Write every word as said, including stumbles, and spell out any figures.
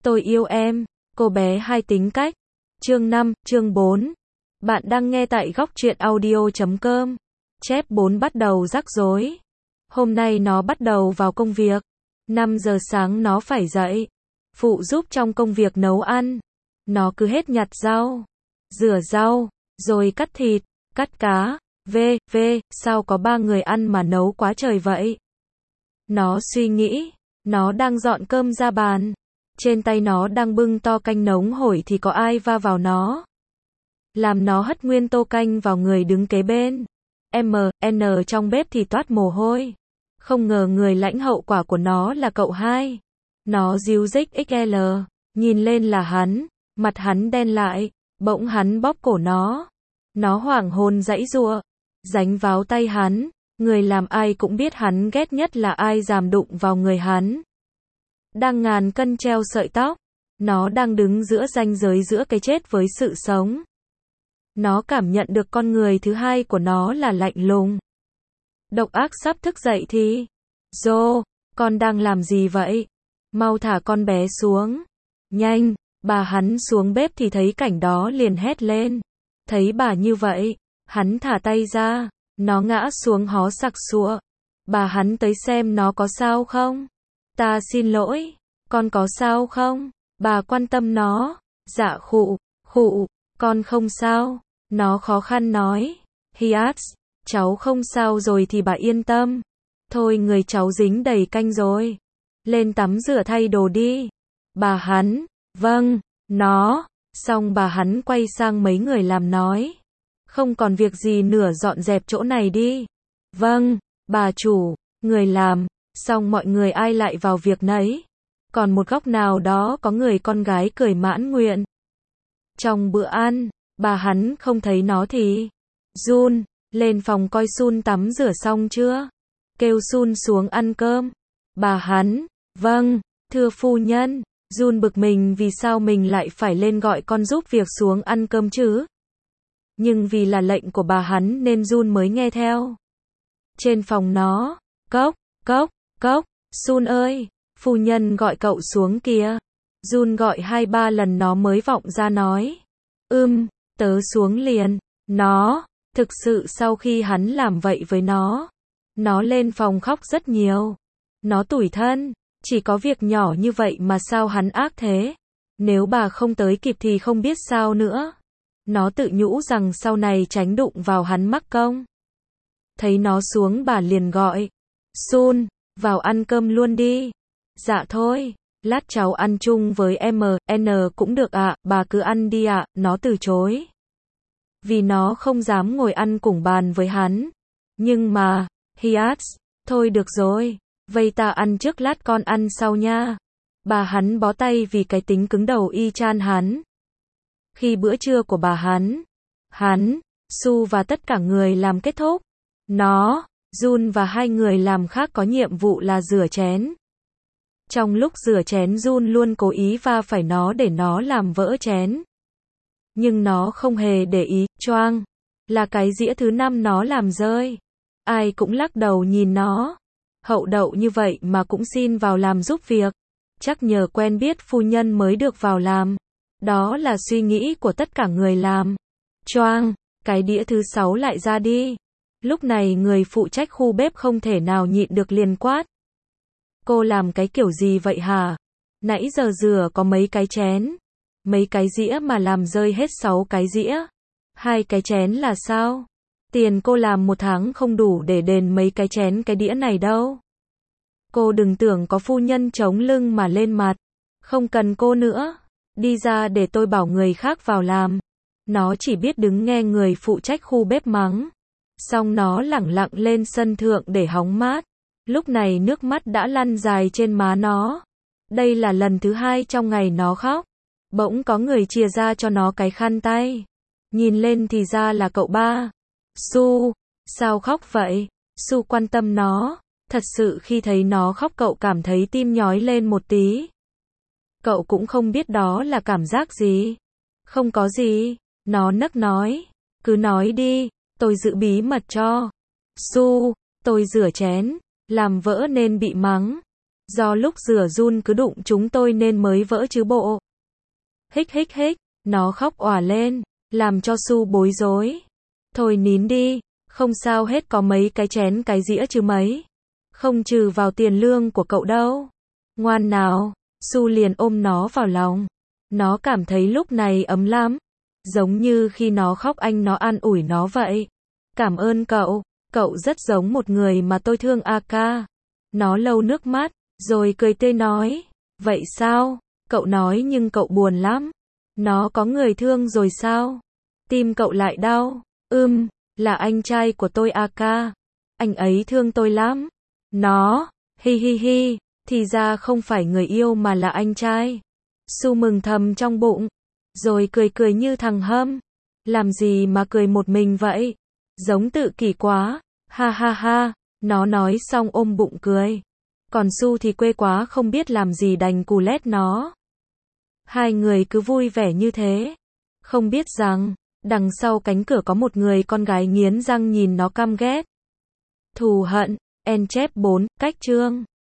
Tôi yêu em, cô bé hai tính cách. Chương năm, chương bốn. Bạn đang nghe tại góc truyện audio chấm com. Chép bốn bắt đầu rắc rối. Hôm nay nó bắt đầu vào công việc. năm giờ sáng nó phải dậy. Phụ giúp trong công việc nấu ăn. Nó cứ hết nhặt rau, rửa rau, rồi cắt thịt, cắt cá, vê, vê, sao có ba người ăn mà nấu quá trời vậy? Nó suy nghĩ, nó đang dọn cơm ra bàn. Trên tay nó đang bưng to canh nóng hổi thì có ai va vào nó. Làm nó hất nguyên tô canh vào người đứng kế bên. M, N trong bếp thì toát mồ hôi. Không ngờ người lãnh hậu quả của nó là cậu hai. Nó díu dích ích lờ, nhìn lên là hắn, mặt hắn đen lại, bỗng hắn bóp cổ nó. Nó hoảng hồn giãy giụa, dính vào tay hắn, người làm ai cũng biết hắn ghét nhất là ai dám đụng vào người hắn. Đang ngàn cân treo sợi tóc, nó đang đứng giữa ranh giới giữa cái chết với sự sống. Nó cảm nhận được con người thứ hai của nó là lạnh lùng, độc ác sắp thức dậy thì. Joe, con đang làm gì vậy? Mau thả con bé xuống. Nhanh, bà hắn xuống bếp thì thấy cảnh đó liền hét lên. Thấy bà như vậy, hắn thả tay ra, nó ngã xuống hó sặc sụa. Bà hắn tới xem nó có sao không? Ta xin lỗi, con có sao không? Bà quan tâm nó. Dạ khụ, khụ, con không sao. Nó khó khăn nói. Hiat, cháu không sao rồi thì bà yên tâm. Thôi người cháu dính đầy canh rồi. Lên tắm rửa thay đồ đi. Bà hắn, vâng, nó. Xong bà hắn quay sang mấy người làm nói. Không còn việc gì nữa dọn dẹp chỗ này đi. Vâng, bà chủ, người làm. Xong mọi người ai lại vào việc nấy. Còn một góc nào đó có người con gái cười mãn nguyện. Trong bữa ăn, bà hắn không thấy nó thì. Jun, lên phòng coi Sun tắm rửa xong chưa? Kêu Sun xuống ăn cơm. Bà hắn, vâng, thưa phu nhân. Jun bực mình vì sao mình lại phải lên gọi con giúp việc xuống ăn cơm chứ? Nhưng vì là lệnh của bà hắn nên Jun mới nghe theo. Trên phòng nó, cốc, cốc, cốc, Sun ơi, phu nhân gọi cậu xuống kìa. Jun gọi hai ba lần nó mới vọng ra nói. Ưm, tớ xuống liền. Nó, thực sự sau khi hắn làm vậy với nó, nó lên phòng khóc rất nhiều. Nó tủi thân, chỉ có việc nhỏ như vậy mà sao hắn ác thế. Nếu bà không tới kịp thì không biết sao nữa. Nó tự nhủ rằng sau này tránh đụng vào hắn mắc công. Thấy nó xuống bà liền gọi. Sun, vào ăn cơm luôn đi. Dạ thôi, lát cháu ăn chung với M, N cũng được ạ, bà cứ ăn đi ạ, nó từ chối. Vì nó không dám ngồi ăn cùng bàn với hắn. Nhưng mà, Hiat, thôi được rồi, vậy ta ăn trước lát con ăn sau nha. Bà hắn bó tay vì cái tính cứng đầu y chang hắn. Khi bữa trưa của bà hắn, hắn, Su và tất cả người làm kết thúc. Nó, Jun và hai người làm khác có nhiệm vụ là rửa chén. Trong lúc rửa chén Jun luôn cố ý va phải nó để nó làm vỡ chén. Nhưng nó không hề để ý, choang. Là cái dĩa thứ năm nó làm rơi. Ai cũng lắc đầu nhìn nó. Hậu đậu như vậy mà cũng xin vào làm giúp việc. Chắc nhờ quen biết phu nhân mới được vào làm. Đó là suy nghĩ của tất cả người làm. Choang, cái đĩa thứ sáu lại ra đi. Lúc này người phụ trách khu bếp không thể nào nhịn được liền quát. Cô làm cái kiểu gì vậy hả? Nãy giờ rửa có mấy cái chén. Mấy cái dĩa mà làm rơi hết sáu cái dĩa. Hai cái chén là sao? Tiền cô làm một tháng không đủ để đền mấy cái chén cái đĩa này đâu. Cô đừng tưởng có phu nhân chống lưng mà lên mặt. Không cần cô nữa. Đi ra để tôi bảo người khác vào làm. Nó chỉ biết đứng nghe người phụ trách khu bếp mắng. Xong nó lẳng lặng lên sân thượng để hóng mát. Lúc này nước mắt đã lăn dài trên má nó. Đây là lần thứ hai trong ngày nó khóc. Bỗng có người chìa ra cho nó cái khăn tay. Nhìn lên thì ra là cậu ba. Su, sao khóc vậy? Su quan tâm nó. Thật sự khi thấy nó khóc cậu cảm thấy tim nhói lên một tí. Cậu cũng không biết đó là cảm giác gì. Không có gì. Nó nấc nói. Cứ nói đi, tôi giữ bí mật cho. Su, tôi rửa chén, làm vỡ nên bị mắng. Do lúc rửa run cứ đụng chúng tôi nên mới vỡ chứ bộ. Hích hích hích, nó khóc òa lên, làm cho Su bối rối. Thôi nín đi, không sao hết, có mấy cái chén cái dĩa chứ mấy. Không trừ vào tiền lương của cậu đâu. Ngoan nào, Su liền ôm nó vào lòng. Nó cảm thấy lúc này ấm lắm. Giống như khi nó khóc anh nó an ủi nó vậy. Cảm ơn cậu, cậu rất giống một người mà tôi thương Aka. Nó lau nước mắt, rồi cười tươi nói. Vậy sao? Cậu nói nhưng cậu buồn lắm. Nó có người thương rồi sao? Tim cậu lại đau. Ừm, là anh trai của tôi Aka. Anh ấy thương tôi lắm. Nó, hi hi hi, thì ra không phải người yêu mà là anh trai. Su mừng thầm trong bụng, rồi cười cười như thằng Hâm. Làm gì mà cười một mình vậy? Giống tự kỷ quá. Ha ha ha, nó nói xong ôm bụng cười. Còn Su thì quê quá không biết làm gì đành cù lét nó. Hai người cứ vui vẻ như thế. Không biết rằng, đằng sau cánh cửa có một người con gái nghiến răng nhìn nó căm ghét. Thù hận, en chép bốn, cách chương.